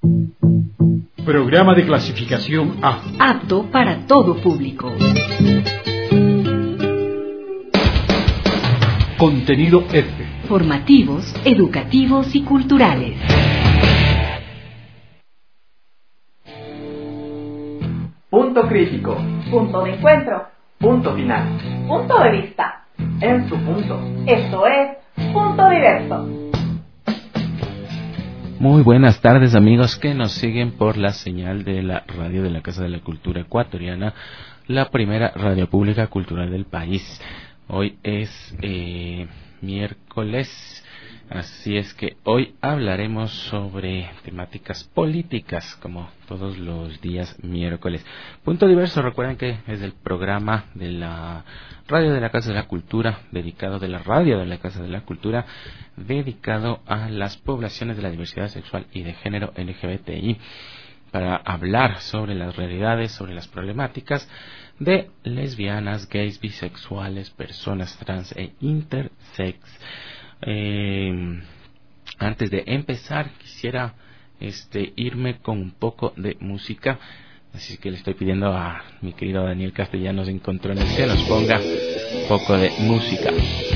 Programa de clasificación A. Apto para todo público. Contenido F. Formativos, educativos y culturales. Punto crítico. Punto de encuentro. Punto final. Punto de vista. En su punto. Esto es Punto Diverso. Muy buenas tardes, amigos que nos siguen por la señal de la radio de la Casa de la Cultura Ecuatoriana, la primera radio pública cultural del país. Hoy es miércoles, así es que hoy hablaremos sobre temáticas políticas, como todos los días miércoles. Punto Diverso, recuerden que es el programa de la radio de la Casa de la Cultura, dedicado a las poblaciones de la diversidad sexual y de género LGBTI, para hablar sobre las realidades, sobre las problemáticas de lesbianas, gays, bisexuales, personas trans e intersex. Antes de empezar, quisiera irme con un poco de música, así que le estoy pidiendo a mi querido Daniel Castellanos en Controles que nos ponga un poco de música.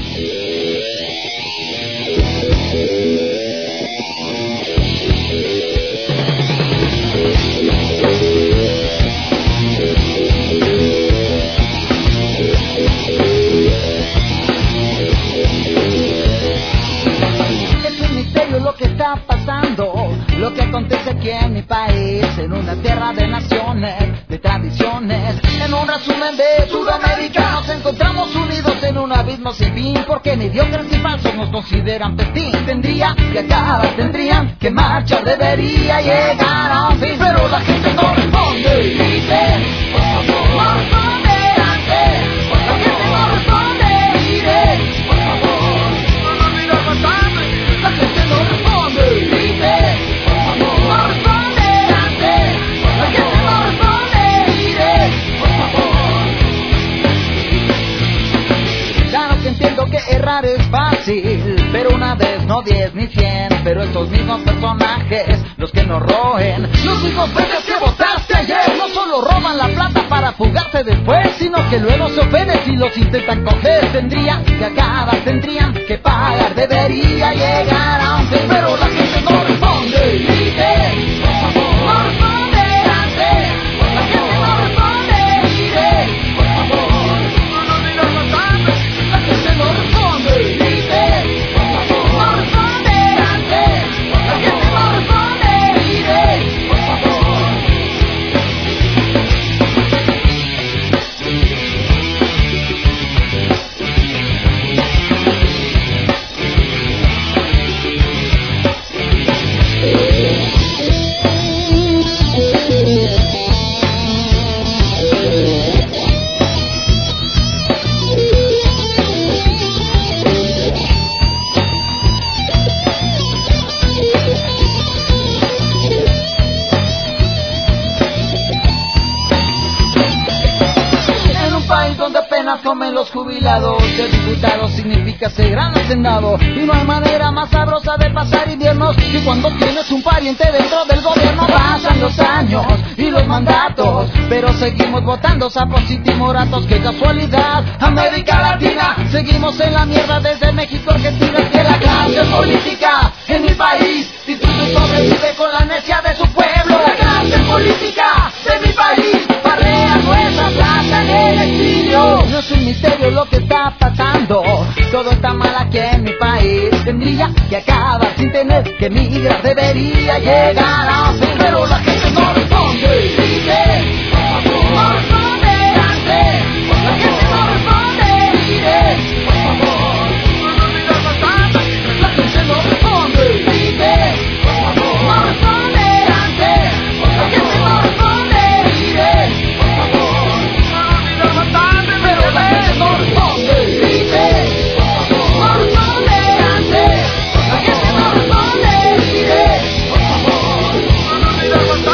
Lo que está pasando, lo que acontece aquí en mi país, en una tierra de naciones, de tradiciones. En un resumen de Sudamérica nos encontramos unidos en un abismo sin fin, porque mediocres y falsos nos consideran pestín. Tendría que acabar, tendrían que marchar, debería llegar a un fin, pero la gente no responde y dice, por favor, no responde antes, la gente no responde y dice, por favor, no nos miras bastante. La gente no responde y dice, por favor, no responde antes. La gente no responde y dice, por favor. Claro que entiendo que errar es fácil, pero una vez, no 10 ni 100. Pero estos mismos personajes, los que nos roen, los mismos verdes que votaste ayer, no solo roban la plata para fugarse después, sino que luego se ofenden si los intentan coger. Tendrían que acabar, tendrían que pagar, debería llegar a un fin, pero la gente no responde y dice, por favor, no responde antes. La gente no responde y dice, por favor, no nos digas bastante. La gente no responde y dice, por favor, no responde antes. La gente no responde y dice, por favor. Comen los jubilados, ser diputado significa ser gran hacendado, y no hay manera más sabrosa de pasar inviernos que cuando tienes un pariente dentro del gobierno. Pasan los años y los mandatos, pero seguimos votando sapos y timoratos. Qué casualidad, América Latina, seguimos en la mierda desde México, Argentina. Que la clase política en mi país disfruta y sobrevive con la necia de su pueblo. La clase política de mi país barrea nuestra plata en el exilio. No es un misterio lo que está pasando, todo está mal aquí en mi país. Tendría que acabar sin tener que emigrar, debería llegar a un fin, pero la gente no responde y dice, por favor, no responde antes. La gente no responde y dice, por favor, no nos digas bastante. La gente no responde y dice, por favor, no responde antes. La gente no responde y dice, por favor, no nos digas bastante. Pero la gente no responde y dice, por favor, no responde antes. La gente no responde y dice, por favor, no nos digas bastante.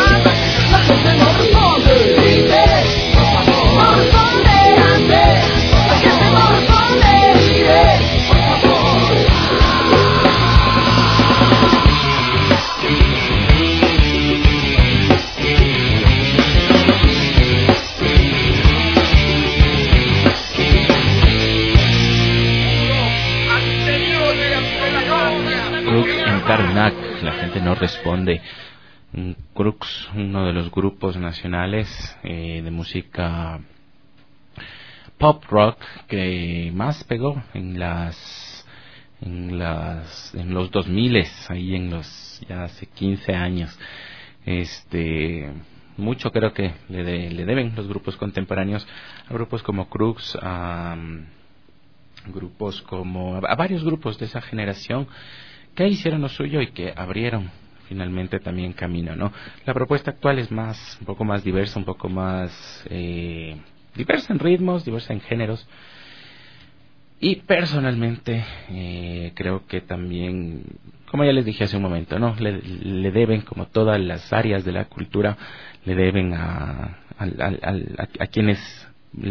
simplemente no responde. Crux, uno de los grupos nacionales de música pop rock que más pegó en los 2000, ahí ya hace 15 años. Mucho creo que le deben los grupos contemporáneos a grupos como Crux, a varios grupos de esa generación que hicieron lo suyo y que abrieron finalmente también camino, ¿no? La propuesta actual es un poco más diversa, un poco más diversa en ritmos, diversa en géneros. Y personalmente creo que también, como ya les dije hace un momento, ¿no? Le deben, como todas las áreas de la cultura, le deben a quienes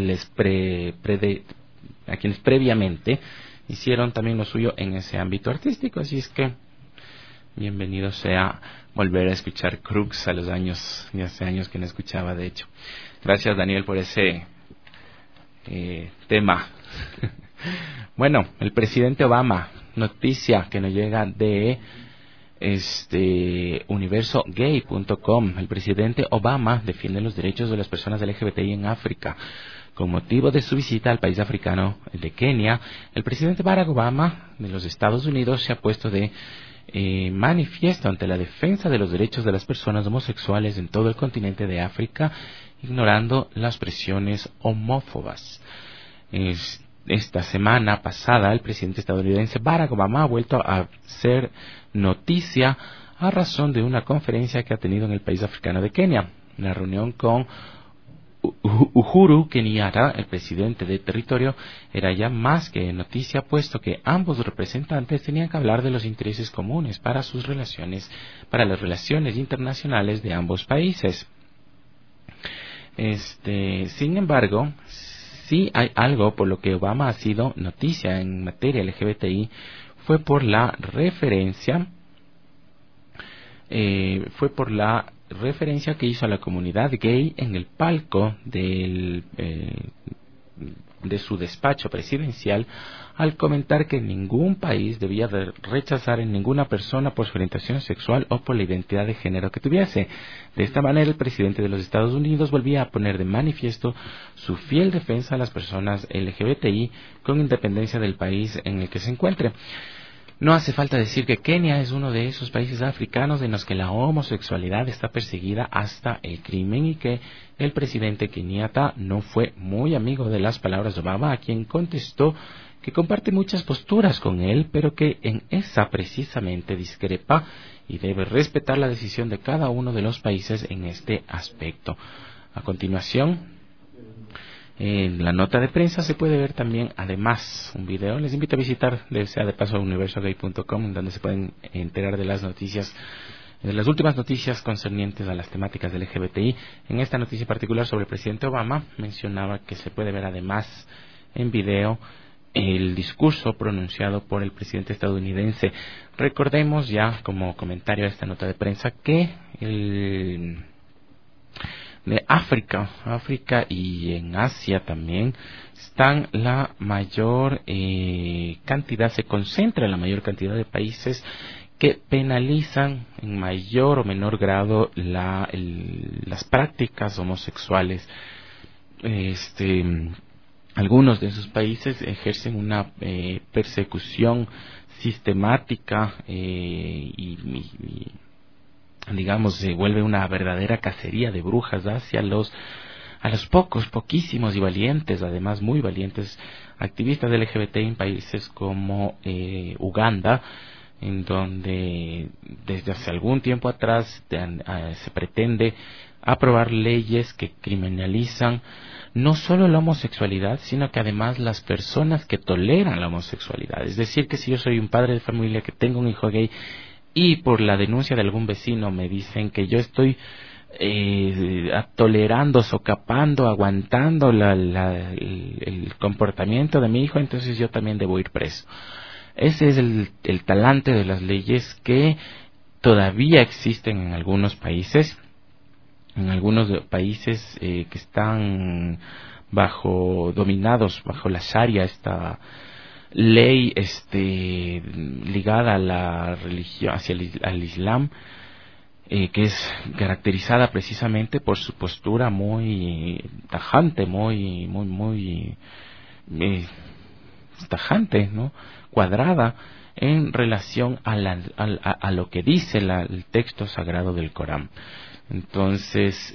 a quienes previamente hicieron también lo suyo en ese ámbito artístico. Así es que bienvenido sea volver a escuchar Crux hace años que no escuchaba, de hecho. Gracias, Daniel, por ese tema. Bueno, el presidente Obama, noticia que nos llega de universogay.com. El presidente Obama defiende los derechos de las personas LGBTI en África. Con motivo de su visita al país africano de Kenia, el presidente Barack Obama de los Estados Unidos se ha puesto de manifiesto ante la defensa de los derechos de las personas homosexuales en todo el continente de África, ignorando las presiones homófobas. Esta semana pasada, el presidente estadounidense Barack Obama ha vuelto a ser noticia a razón de una conferencia que ha tenido en el país africano de Kenia. La reunión con Uhuru Kenyatta, el presidente del territorio, era ya más que noticia, puesto que ambos representantes tenían que hablar de los intereses comunes para las relaciones internacionales de ambos países. Sin embargo, sí hay algo por lo que Obama ha sido noticia en materia LGBTI, fue por la referencia que hizo a la comunidad gay en el palco de su despacho presidencial, al comentar que ningún país debía de rechazar en ninguna persona por su orientación sexual o por la identidad de género que tuviese. De esta manera, el presidente de los Estados Unidos volvía a poner de manifiesto su fiel defensa a las personas LGBTI, con independencia del país en el que se encuentre. No hace falta decir que Kenia es uno de esos países africanos en los que la homosexualidad está perseguida hasta el crimen, y que el presidente Kenyatta no fue muy amigo de las palabras de Obama, a quien contestó que comparte muchas posturas con él, pero que en esa precisamente discrepa y debe respetar la decisión de cada uno de los países en este aspecto. A continuación, en la nota de prensa se puede ver también, además, un video. Les invito a visitar, sea de paso, universogay.com, donde se pueden enterar de las noticias, de las últimas noticias concernientes a las temáticas del LGBTI. En esta noticia particular sobre el presidente Obama, mencionaba que se puede ver además en video el discurso pronunciado por el presidente estadounidense. Recordemos ya, como comentario a esta nota de prensa, que de África y en Asia también están la mayor cantidad, se concentra la mayor cantidad de países que penalizan en mayor o menor grado las prácticas homosexuales. Algunos de esos países ejercen una persecución sistemática y digamos, se vuelve una verdadera cacería de brujas hacia a los poquísimos y valientes, además muy valientes, activistas del LGBT en países como Uganda, en donde desde hace algún tiempo atrás se pretende aprobar leyes que criminalizan no solo la homosexualidad, sino que además las personas que toleran la homosexualidad. Es decir, que si yo soy un padre de familia que tengo un hijo gay y por la denuncia de algún vecino me dicen que yo estoy tolerando, socapando, aguantando el comportamiento de mi hijo, entonces yo también debo ir preso. Ese es el talante de las leyes que todavía existen en algunos países, que están dominados bajo la Sharia, ley ligada a la religión, al Islam, que es caracterizada precisamente por su postura muy tajante, muy tajante, ¿no? Cuadrada en relación a lo que dice el texto sagrado del Corán. Entonces,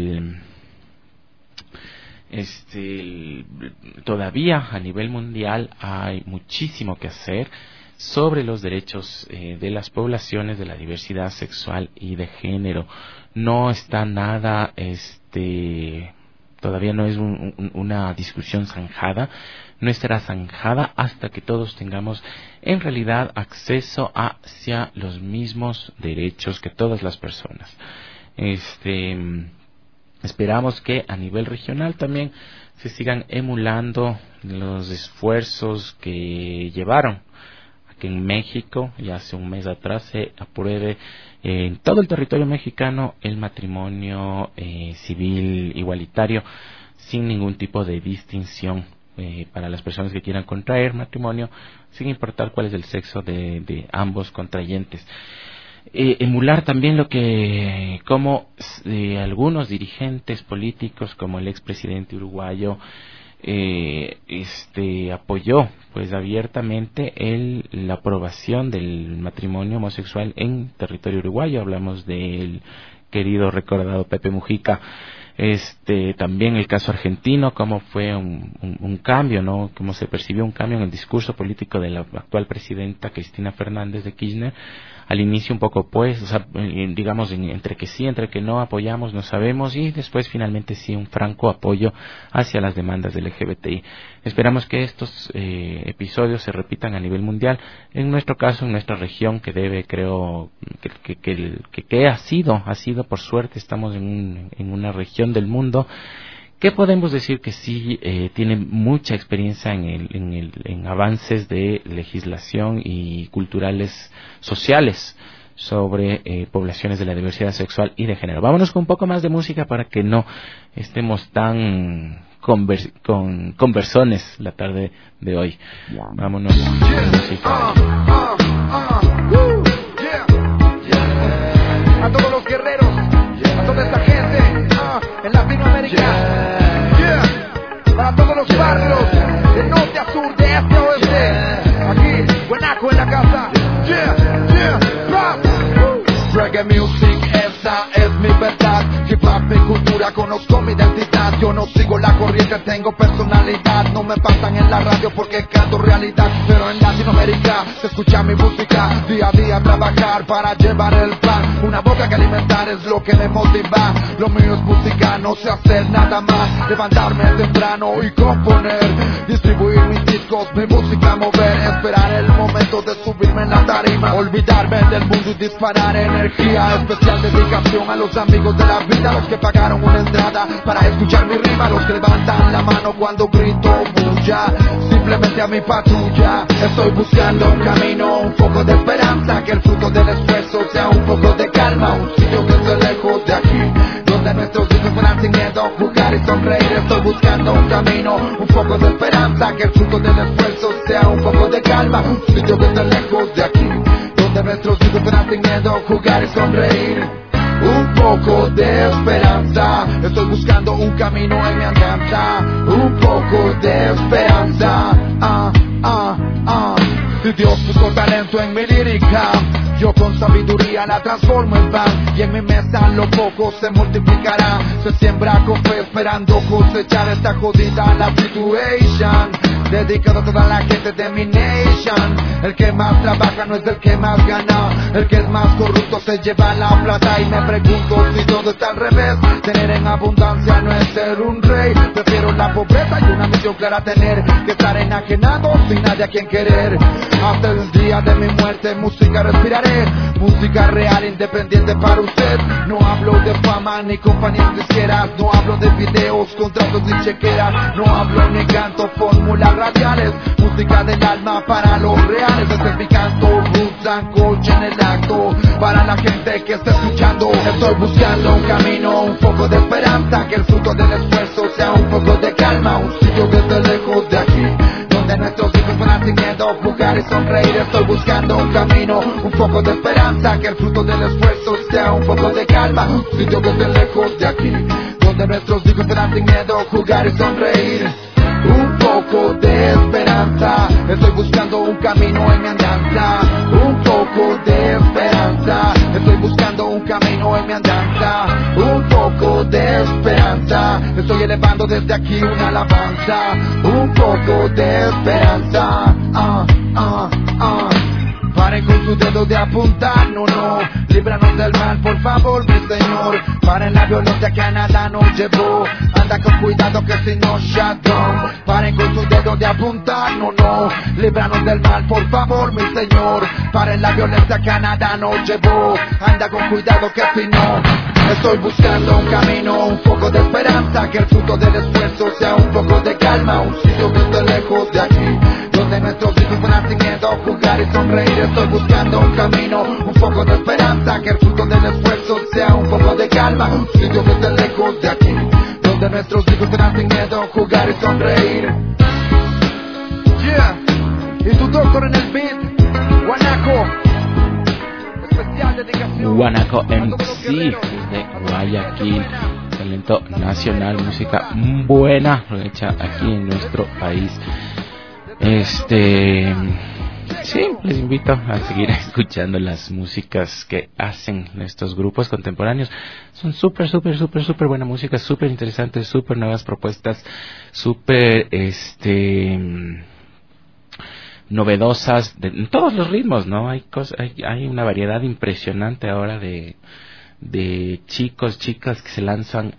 todavía a nivel mundial hay muchísimo que hacer sobre los derechos de las poblaciones, de la diversidad sexual y de género. No está nada, todavía no es una discusión zanjada, no estará zanjada hasta que todos tengamos en realidad acceso hacia los mismos derechos que todas las personas. Esperamos que a nivel regional también se sigan emulando los esfuerzos que llevaron a que en México, ya hace un mes atrás, se apruebe en todo el territorio mexicano el matrimonio civil igualitario sin ningún tipo de distinción para las personas que quieran contraer matrimonio, sin importar cuál es el sexo de ambos contrayentes. Emular también como algunos dirigentes políticos, como el expresidente uruguayo, apoyó pues abiertamente la aprobación del matrimonio homosexual en territorio uruguayo. Hablamos del querido recordado Pepe Mujica. También el caso argentino, cómo fue un cambio, ¿no? Cómo se percibió un cambio en el discurso político de la actual presidenta Cristina Fernández de Kirchner. Al inicio un poco digamos entre que sí, entre que no, apoyamos, no sabemos, y después finalmente sí un franco apoyo hacia las demandas del LGBTI. Esperamos que estos episodios se repitan a nivel mundial. En nuestro caso, en nuestra región, que ha sido por suerte, estamos en una región del mundo que podemos decir que sí tiene mucha experiencia en avances de legislación y culturales sociales sobre poblaciones de la diversidad sexual y de género. Vámonos con un poco más de música para que no estemos tan conversones la tarde de hoy. Vámonos con música. A todos los guerreros, a toda esta gente en Latinoamérica, para todos los barrios, de norte a sur, de este a oeste, aquí, Buenaco en la casa, Reggae music, esa es mi verdad. Hip hop, mi cultura, conozco mi identidad. Yo no sigo la corriente, tengo personalidad. No me pasan en la radio porque canto realidad. Pero en Latinoamérica se escucha mi música. Día a día trabajar para llevar el pan. Una boca que alimentar es lo que me motiva. Lo mío es música, no sé hacer nada más. Levantarme temprano y componer. Distribuir mis discos, mi música mover. Esperar el momento de subirme en la tarima. Olvidarme del mundo y disparar energía. Especial dedicación a los amigos de la vida, los que pagaron una entrada para escuchar mi rima, los que levantan la mano cuando grito bulla, simplemente a mi patrulla. Estoy buscando un camino, un poco de esperanza, que el fruto del esfuerzo sea un poco de calma, un sitio que esté lejos de aquí, donde nuestros hijos puedan sin miedo jugar y sonreír. Estoy buscando un camino, un poco de esperanza, que el fruto del esfuerzo sea un poco de calma, un sitio que esté lejos de aquí, donde nuestros hijos puedan sin miedo jugar y sonreír. Un poco de esperanza, estoy buscando un camino en mi andanza. Un poco de esperanza, Si Dios puso talento en mi lírica, yo con sabiduría la transformo en pan. Y en mi mesa lo poco se multiplicará. Se siembra con fe esperando cosechar esta jodida la situation. Dedicado a toda la gente de mi nation. El que más trabaja no es el que más gana. El que es más corrupto se lleva la plata. Y me pregunto si todo está al revés. Tener en abundancia no es ser un rey. Prefiero la pobreza y una misión clara tener, que estar enajenado sin nadie a quien querer. Hasta el día de mi muerte música respiraré. Música real, independiente para usted. No hablo de fama ni compañías disqueras. No hablo de videos, contratos ni chequeras. No hablo ni canto fórmulas radiales. Música del alma para los reales. Este es mi canto, roots and culture en el acto. Para la gente que está escuchando, estoy buscando un camino, un poco de esperanza, que el fruto del esfuerzo sea un poco de calma, un sitio que esté lejos de aquí, donde nuestros hijos puedan sin miedo, jugar y sonreír. Estoy buscando un camino, un poco de esperanza, que el fruto del esfuerzo sea un poco de calma. Un sitio que esté lejos de aquí, donde nuestros hijos serán sin miedo, jugar y sonreír. Un poco de esperanza, estoy buscando un camino en mi andanza. Un poco de esperanza, estoy buscando un camino en mi andanza. Un poco de esperanza, estoy elevando desde aquí una alabanza. Un poco de esperanza, Paren con su dedo de apuntar, no, líbranos del mal, por favor, mi Señor. Paren la violencia que a nada nos llevó, anda con cuidado que si no, shut down. Paren con su dedo de apuntar, no, líbranos del mal, por favor, mi Señor. Paren la violencia que a nada nos llevó, anda con cuidado que si no. Estoy buscando un camino, un poco de esperanza, que el fruto del esfuerzo sea un poco de calma. Un sitio que esté lejos de aquí, donde nuestros hijos puedan sin miedo jugar y sonreír. Estoy buscando un camino, un poco de esperanza, que el fruto del esfuerzo sea un poco de calma. Un sitio que esté lejos de aquí, donde nuestros hijos puedan sin miedo jugar y sonreír. Yeah, y tu doctor en el beat, Guanaco. Guanaco MC de Guayaquil, talento nacional, música buena hecha aquí en nuestro país. Sí, les invito a seguir escuchando las músicas que hacen estos grupos contemporáneos. Son súper buena música, súper interesantes, súper nuevas propuestas, súper novedosas en todos los ritmos, ¿no? Hay una variedad impresionante ahora de chicos, chicas que se lanzan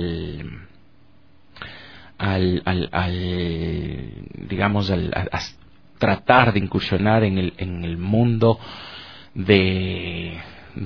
digamos, a tratar de incursionar en el mundo de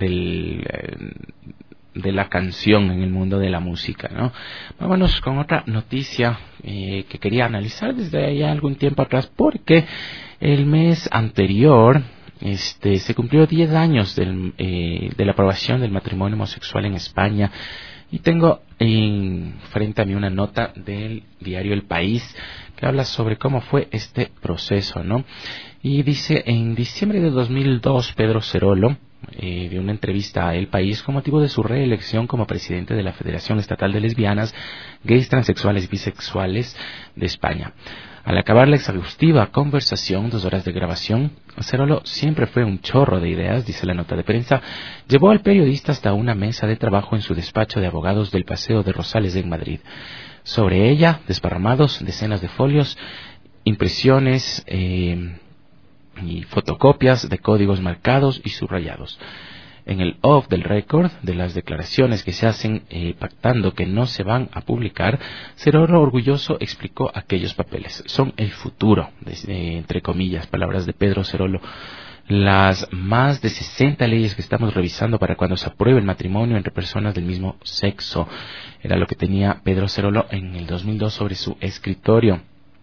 la canción, en el mundo de la música, ¿no? Vámonos con otra noticia que quería analizar desde ya algún tiempo atrás, porque el mes anterior se cumplió 10 años de la aprobación del matrimonio homosexual en España, y tengo frente a mí una nota del diario El País que habla sobre cómo fue este proceso, ¿no? Y dice: en diciembre de 2002, Pedro Cerolo dio una entrevista a El País con motivo de su reelección como presidente de la Federación Estatal de Lesbianas, Gays, Transexuales y Bisexuales de España. Al acabar la exhaustiva conversación, 2 horas de grabación, Cerolo siempre fue un chorro de ideas, dice la nota de prensa. Llevó al periodista hasta una mesa de trabajo en su despacho de abogados del Paseo de Rosales en Madrid. Sobre ella, desparramados, decenas de folios, impresiones y fotocopias de códigos marcados y subrayados. En el off del récord de las declaraciones que se hacen pactando que no se van a publicar, Cerolo orgulloso explicó aquellos papeles. Son el futuro, entre comillas, palabras de Pedro Cerolo. Las más de 60 leyes que estamos revisando para cuando se apruebe el matrimonio entre personas del mismo sexo. Era lo que tenía Pedro Cerolo en el 2002 sobre su escritorio.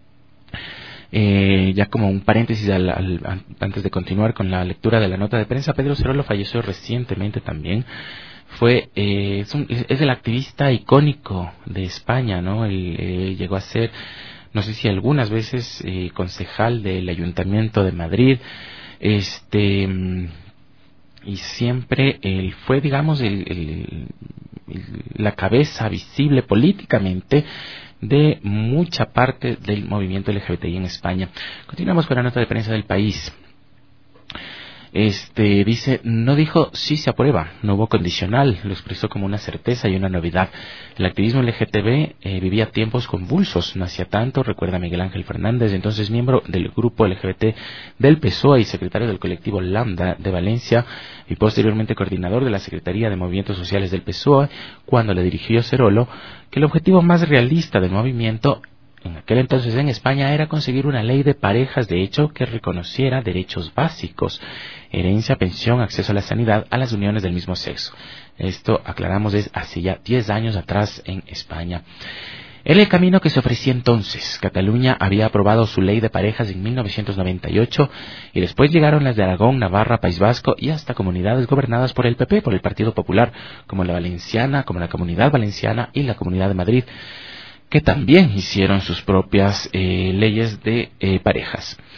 Ya como un paréntesis antes de continuar con la lectura de la nota de prensa, Pedro Cerolo falleció recientemente también. Es el activista icónico de España, ¿no? Él llegó a ser, no sé si algunas veces, concejal del Ayuntamiento de Madrid, y siempre él fue, digamos, la cabeza visible políticamente de mucha parte del movimiento LGBTI en España. Continuamos con la nota de prensa del País. Dice: no dijo sí se aprueba, no hubo condicional, lo expresó como una certeza y una novedad. El activismo LGTB vivía tiempos convulsos, no hacía tanto, recuerda Miguel Ángel Fernández, entonces miembro del grupo LGBT del PSOE y secretario del colectivo Lambda de Valencia y posteriormente coordinador de la Secretaría de Movimientos Sociales del PSOE, cuando le dirigió Cerolo, que el objetivo más realista del movimiento en aquel entonces en España era conseguir una ley de parejas de hecho que reconociera derechos básicos: herencia, pensión, acceso a la sanidad, a las uniones del mismo sexo. Esto, aclaramos, es hace ya 10 años atrás en España. Era el camino que se ofrecía entonces. Cataluña había aprobado su ley de parejas en 1998 y después llegaron las de Aragón, Navarra, País Vasco y hasta comunidades gobernadas por el PP, por el Partido Popular, como la Valenciana, como la Comunidad Valenciana y la Comunidad de Madrid, que también hicieron sus propias leyes de parejas.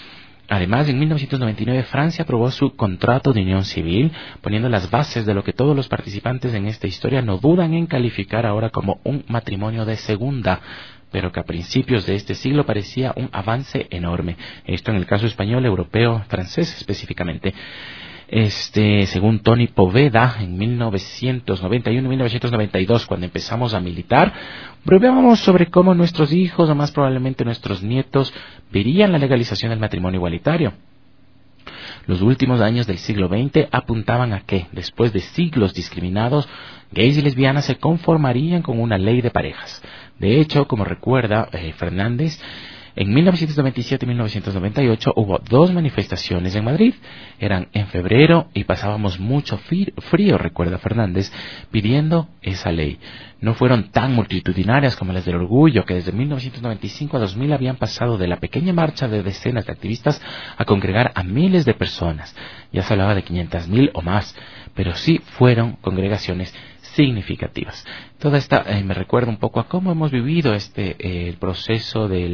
Además, en 1999 Francia aprobó su contrato de unión civil, poniendo las bases de lo que todos los participantes en esta historia no dudan en calificar ahora como un matrimonio de segunda, pero que a principios de este siglo parecía un avance enorme. Esto en el caso español, europeo, francés específicamente. Según Tony Poveda, en 1991 y 1992, cuando empezamos a militar, bromeábamos sobre cómo nuestros hijos, o más probablemente nuestros nietos, verían la legalización del matrimonio igualitario. Los últimos años del siglo XX apuntaban a que, después de siglos discriminados, gays y lesbianas se conformarían con una ley de parejas. De hecho, como recuerda Fernández, en 1997 y 1998 hubo 2 manifestaciones en Madrid. Eran en febrero y pasábamos mucho frío, recuerda Fernández, pidiendo esa ley. No fueron tan multitudinarias como las del orgullo, que desde 1995 a 2000 habían pasado de la pequeña marcha de decenas de activistas a congregar a miles de personas. Ya se hablaba de 500.000 o más, pero sí fueron congregaciones significativas. Toda esta me recuerda un poco a cómo hemos vivido el proceso de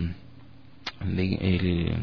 el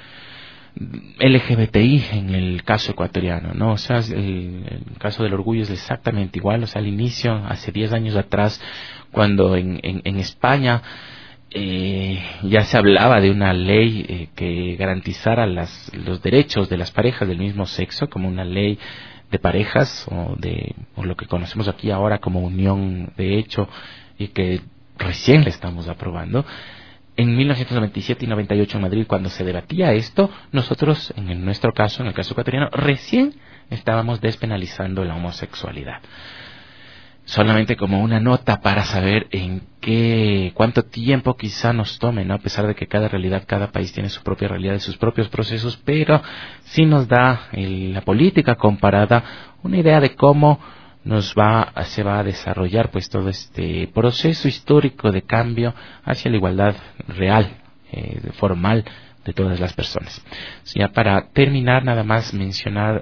LGBTI en el caso ecuatoriano, ¿no? O sea, el caso del orgullo es exactamente igual. O sea, al inicio, hace 10 años atrás, cuando en España ya se hablaba de una ley que garantizara los derechos de las parejas del mismo sexo, como una ley de parejas o lo que conocemos aquí ahora como unión de hecho, y que recién le estamos aprobando. En 1997 y 98 en Madrid, cuando se debatía esto, nosotros, en nuestro caso, en el caso ecuatoriano, recién estábamos despenalizando la homosexualidad. Solamente como una nota para saber cuánto tiempo quizá nos tome, ¿no? A pesar de que cada país tiene su propia realidad y sus propios procesos, pero sí nos da la política comparada una idea de cómo se va a desarrollar pues todo este proceso histórico de cambio hacia la igualdad real, formal de todas las personas. Ya para terminar, nada más mencionar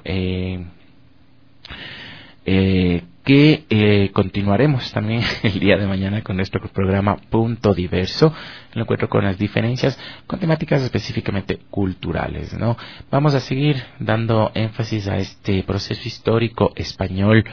que continuaremos también el día de mañana con nuestro programa Punto Diverso, el encuentro con las diferencias, con temáticas específicamente culturales, ¿no? Vamos a seguir dando énfasis a este proceso histórico español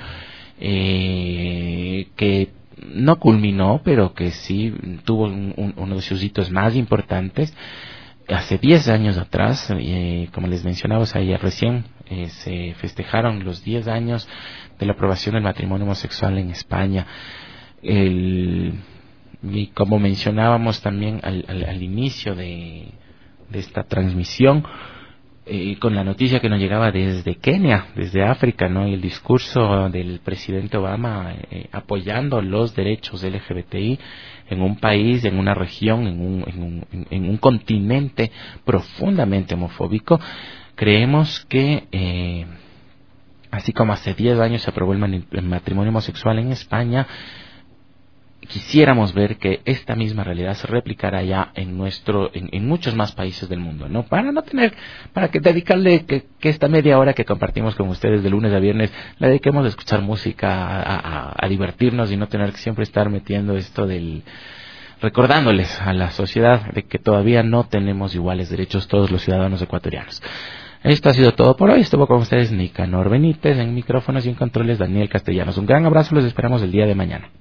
que no culminó, pero que sí tuvo uno de sus hitos más importantes. Hace 10 años atrás, como les mencionamos ayer recién, se festejaron los 10 años de la aprobación del matrimonio homosexual en España. Y como mencionábamos también al inicio de esta transmisión, con la noticia que nos llegaba desde Kenia, desde África, ¿no? Y el discurso del presidente Obama apoyando los derechos LGBTI en un país, en una región, en un continente profundamente homofóbico. Creemos que así como hace 10 años se aprobó el matrimonio homosexual en España, quisiéramos ver que esta misma realidad se replicara ya en muchos más países del mundo, ¿no? Para que dedicarle que esta media hora que compartimos con ustedes de lunes a viernes la dediquemos a escuchar música, a divertirnos y no tener que siempre estar metiendo esto recordándoles a la sociedad de que todavía no tenemos iguales derechos todos los ciudadanos ecuatorianos. Esto ha sido todo por hoy. Estuvo con ustedes Nicanor Benítez en micrófonos y en controles Daniel Castellanos. Un gran abrazo, los esperamos el día de mañana.